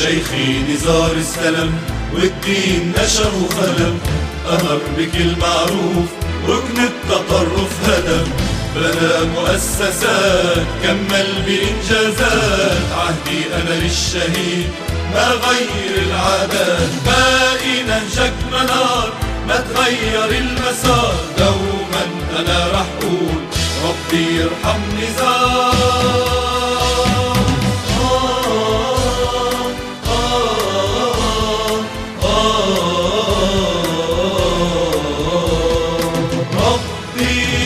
شيخي نزار استلم والدين نشر وخدم، أمر بكل معروف ركن التطرف هدم، بنى مؤسسات كمل بإنجازات، عهدي أنا للشهيد ما غير العادات، باقي نهجك منار ما تغير المسار، دوما أنا رح أقول ربي يرحم نزار. ربي